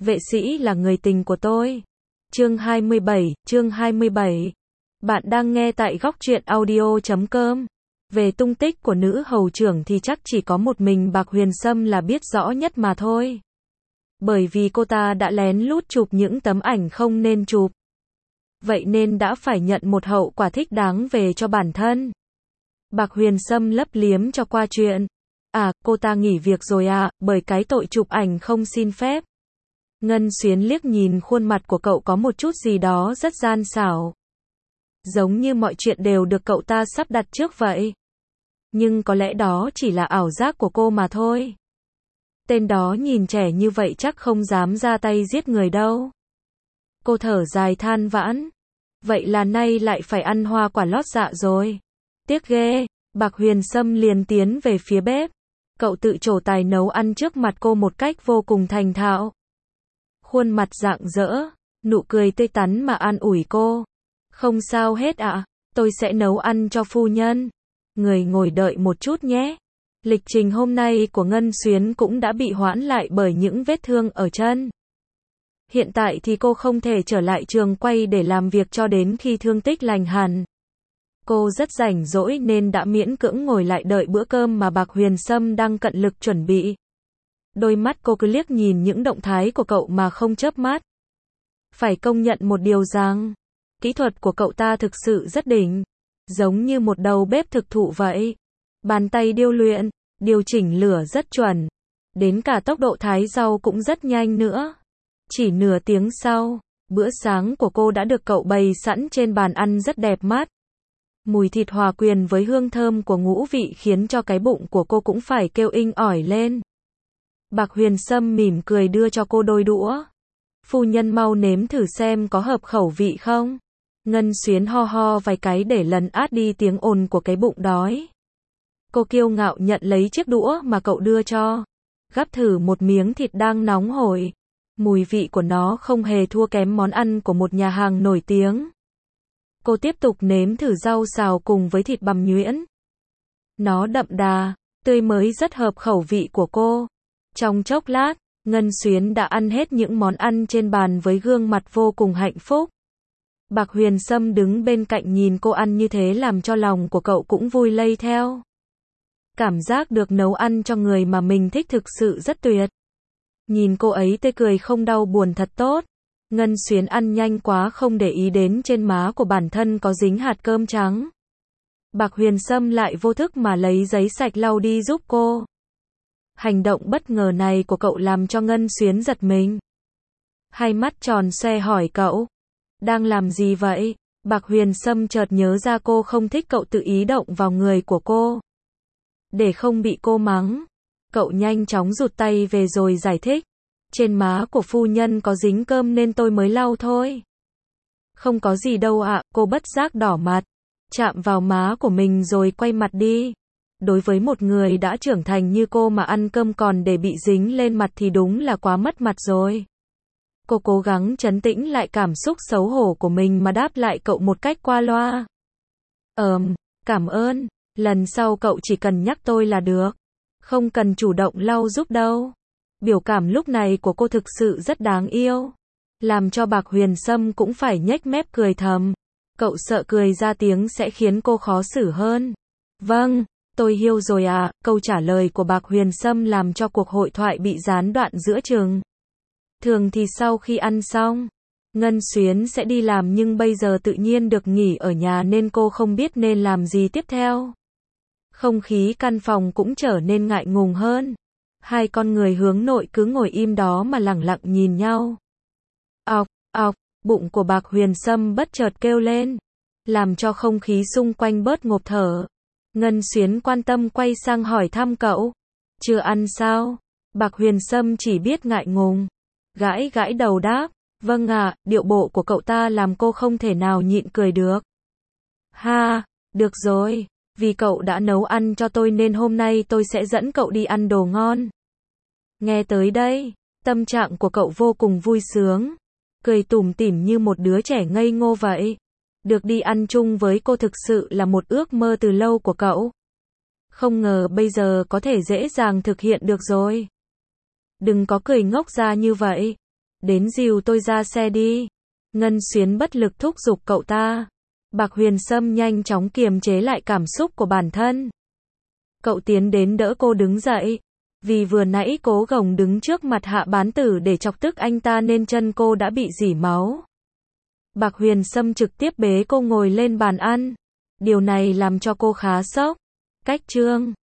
Vệ sĩ là người tình của tôi. Chương 27. Bạn đang nghe tại góc truyện audio.com. Về tung tích của nữ hầu trưởng thì chắc chỉ có một mình Bạc Huyền Sâm là biết rõ nhất mà thôi. Bởi vì cô ta đã lén lút chụp những tấm ảnh không nên chụp. Vậy nên đã phải nhận một hậu quả thích đáng về cho bản thân. Bạc Huyền Sâm lấp liếm cho qua chuyện. Cô ta nghỉ việc rồi bởi cái tội chụp ảnh không xin phép. Ngân Xuyến liếc nhìn khuôn mặt của cậu có một chút gì đó rất gian xảo. Giống như mọi chuyện đều được cậu ta sắp đặt trước vậy. Nhưng có lẽ đó chỉ là ảo giác của cô mà thôi. Tên đó nhìn trẻ như vậy chắc không dám ra tay giết người đâu. Cô thở dài than vãn. Vậy là nay lại phải ăn hoa quả lót dạ rồi. Tiếc ghê. Bạc Huyền Sâm liền tiến về phía bếp. Cậu tự trổ tài nấu ăn trước mặt cô một cách vô cùng thành thạo. Khuôn mặt rạng rỡ, nụ cười tươi tắn mà an ủi cô. Không sao hết tôi sẽ nấu ăn cho phu nhân. Người ngồi đợi một chút nhé. Lịch trình hôm nay của Ngân Xuyến cũng đã bị hoãn lại bởi những vết thương ở chân. Hiện tại thì cô không thể trở lại trường quay để làm việc cho đến khi thương tích lành hẳn. Cô rất rảnh rỗi nên đã miễn cưỡng ngồi lại đợi bữa cơm mà Bạc Huyền Sâm đang cận lực chuẩn bị. Đôi mắt cô cứ liếc nhìn những động thái của cậu mà không chớp mắt. Phải công nhận một điều rằng, kỹ thuật của cậu ta thực sự rất đỉnh. Giống như một đầu bếp thực thụ vậy. Bàn tay điêu luyện, điều chỉnh lửa rất chuẩn. Đến cả tốc độ thái rau cũng rất nhanh nữa. Chỉ nửa tiếng sau, bữa sáng của cô đã được cậu bày sẵn trên bàn ăn rất đẹp mắt. Mùi thịt hòa quyện với hương thơm của ngũ vị khiến cho cái bụng của cô cũng phải kêu inh ỏi lên. Bạc Huyền Sâm mỉm cười đưa cho cô đôi đũa. Phu nhân mau nếm thử xem có hợp khẩu vị không. Ngân Xuyến ho ho vài cái để lấn át đi tiếng ồn của cái bụng đói. Cô kiêu ngạo nhận lấy chiếc đũa mà cậu đưa cho. Gắp thử một miếng thịt đang nóng hổi. Mùi vị của nó không hề thua kém món ăn của một nhà hàng nổi tiếng. Cô tiếp tục nếm thử rau xào cùng với thịt bằm nhuyễn. Nó đậm đà, tươi mới rất hợp khẩu vị của cô. Trong chốc lát, Ngân Xuyến đã ăn hết những món ăn trên bàn với gương mặt vô cùng hạnh phúc. Bạc Huyền Sâm đứng bên cạnh nhìn cô ăn như thế làm cho lòng của cậu cũng vui lây theo. Cảm giác được nấu ăn cho người mà mình thích thực sự rất tuyệt. Nhìn cô ấy tươi cười không đau buồn thật tốt. Ngân Xuyến ăn nhanh quá không để ý đến trên má của bản thân có dính hạt cơm trắng. Bạc Huyền Sâm lại vô thức mà lấy giấy sạch lau đi giúp cô. Hành động bất ngờ này của cậu làm cho Ngân Xuyến giật mình. Hai mắt tròn xoe hỏi cậu. Đang làm gì vậy? Bạc Huyền Sâm chợt nhớ ra cô không thích cậu tự ý động vào người của cô. Để không bị cô mắng, cậu nhanh chóng rụt tay về rồi giải thích. Trên má của phu nhân có dính cơm nên tôi mới lau thôi. Không có gì đâu cô bất giác đỏ mặt. Chạm vào má của mình rồi quay mặt đi. Đối với một người đã trưởng thành như cô mà ăn cơm còn để bị dính lên mặt thì đúng là quá mất mặt rồi. Cô cố gắng trấn tĩnh lại cảm xúc xấu hổ của mình mà đáp lại cậu một cách qua loa. Cảm ơn, lần sau cậu chỉ cần nhắc tôi là được. Không cần chủ động lau giúp đâu. Biểu cảm lúc này của cô thực sự rất đáng yêu. Làm cho Bạc Huyền Sâm cũng phải nhếch mép cười thầm. Cậu sợ cười ra tiếng sẽ khiến cô khó xử hơn. Vâng, tôi hiểu rồi câu trả lời của Bạc Huyền Sâm làm cho cuộc hội thoại bị gián đoạn giữa chừng. Thường thì sau khi ăn xong, Ngân Xuyến sẽ đi làm nhưng bây giờ tự nhiên được nghỉ ở nhà nên cô không biết nên làm gì tiếp theo. Không khí căn phòng cũng trở nên ngại ngùng hơn. Hai con người hướng nội cứ ngồi im đó mà lẳng lặng nhìn nhau. Ọc, bụng của Bạc Huyền Sâm bất chợt kêu lên, làm cho không khí xung quanh bớt ngộp thở. Ngân Xuyến quan tâm quay sang hỏi thăm cậu. Chưa ăn sao? Bạc Huyền Sâm chỉ biết ngại ngùng. Gãi đầu đáp. Vâng điệu bộ của cậu ta làm cô không thể nào nhịn cười được. Được rồi. Vì cậu đã nấu ăn cho tôi nên hôm nay tôi sẽ dẫn cậu đi ăn đồ ngon. Nghe tới đây, tâm trạng của cậu vô cùng vui sướng. Cười tủm tỉm như một đứa trẻ ngây ngô vậy. Được đi ăn chung với cô thực sự là một ước mơ từ lâu của cậu. Không ngờ bây giờ có thể dễ dàng thực hiện được rồi. Đừng có cười ngốc ra như vậy. Đến dìu tôi ra xe đi. Ngân Xuyến bất lực thúc giục cậu ta. Bạc Huyền Sâm nhanh chóng kiềm chế lại cảm xúc của bản thân. Cậu tiến đến đỡ cô đứng dậy. Vì vừa nãy cố gồng đứng trước mặt Hạ Bán Tử để chọc tức anh ta nên chân cô đã bị rỉ máu. Bạc Huyền Sâm trực tiếp bế cô ngồi lên bàn ăn. Điều này làm cho cô khá sốc. Cách chương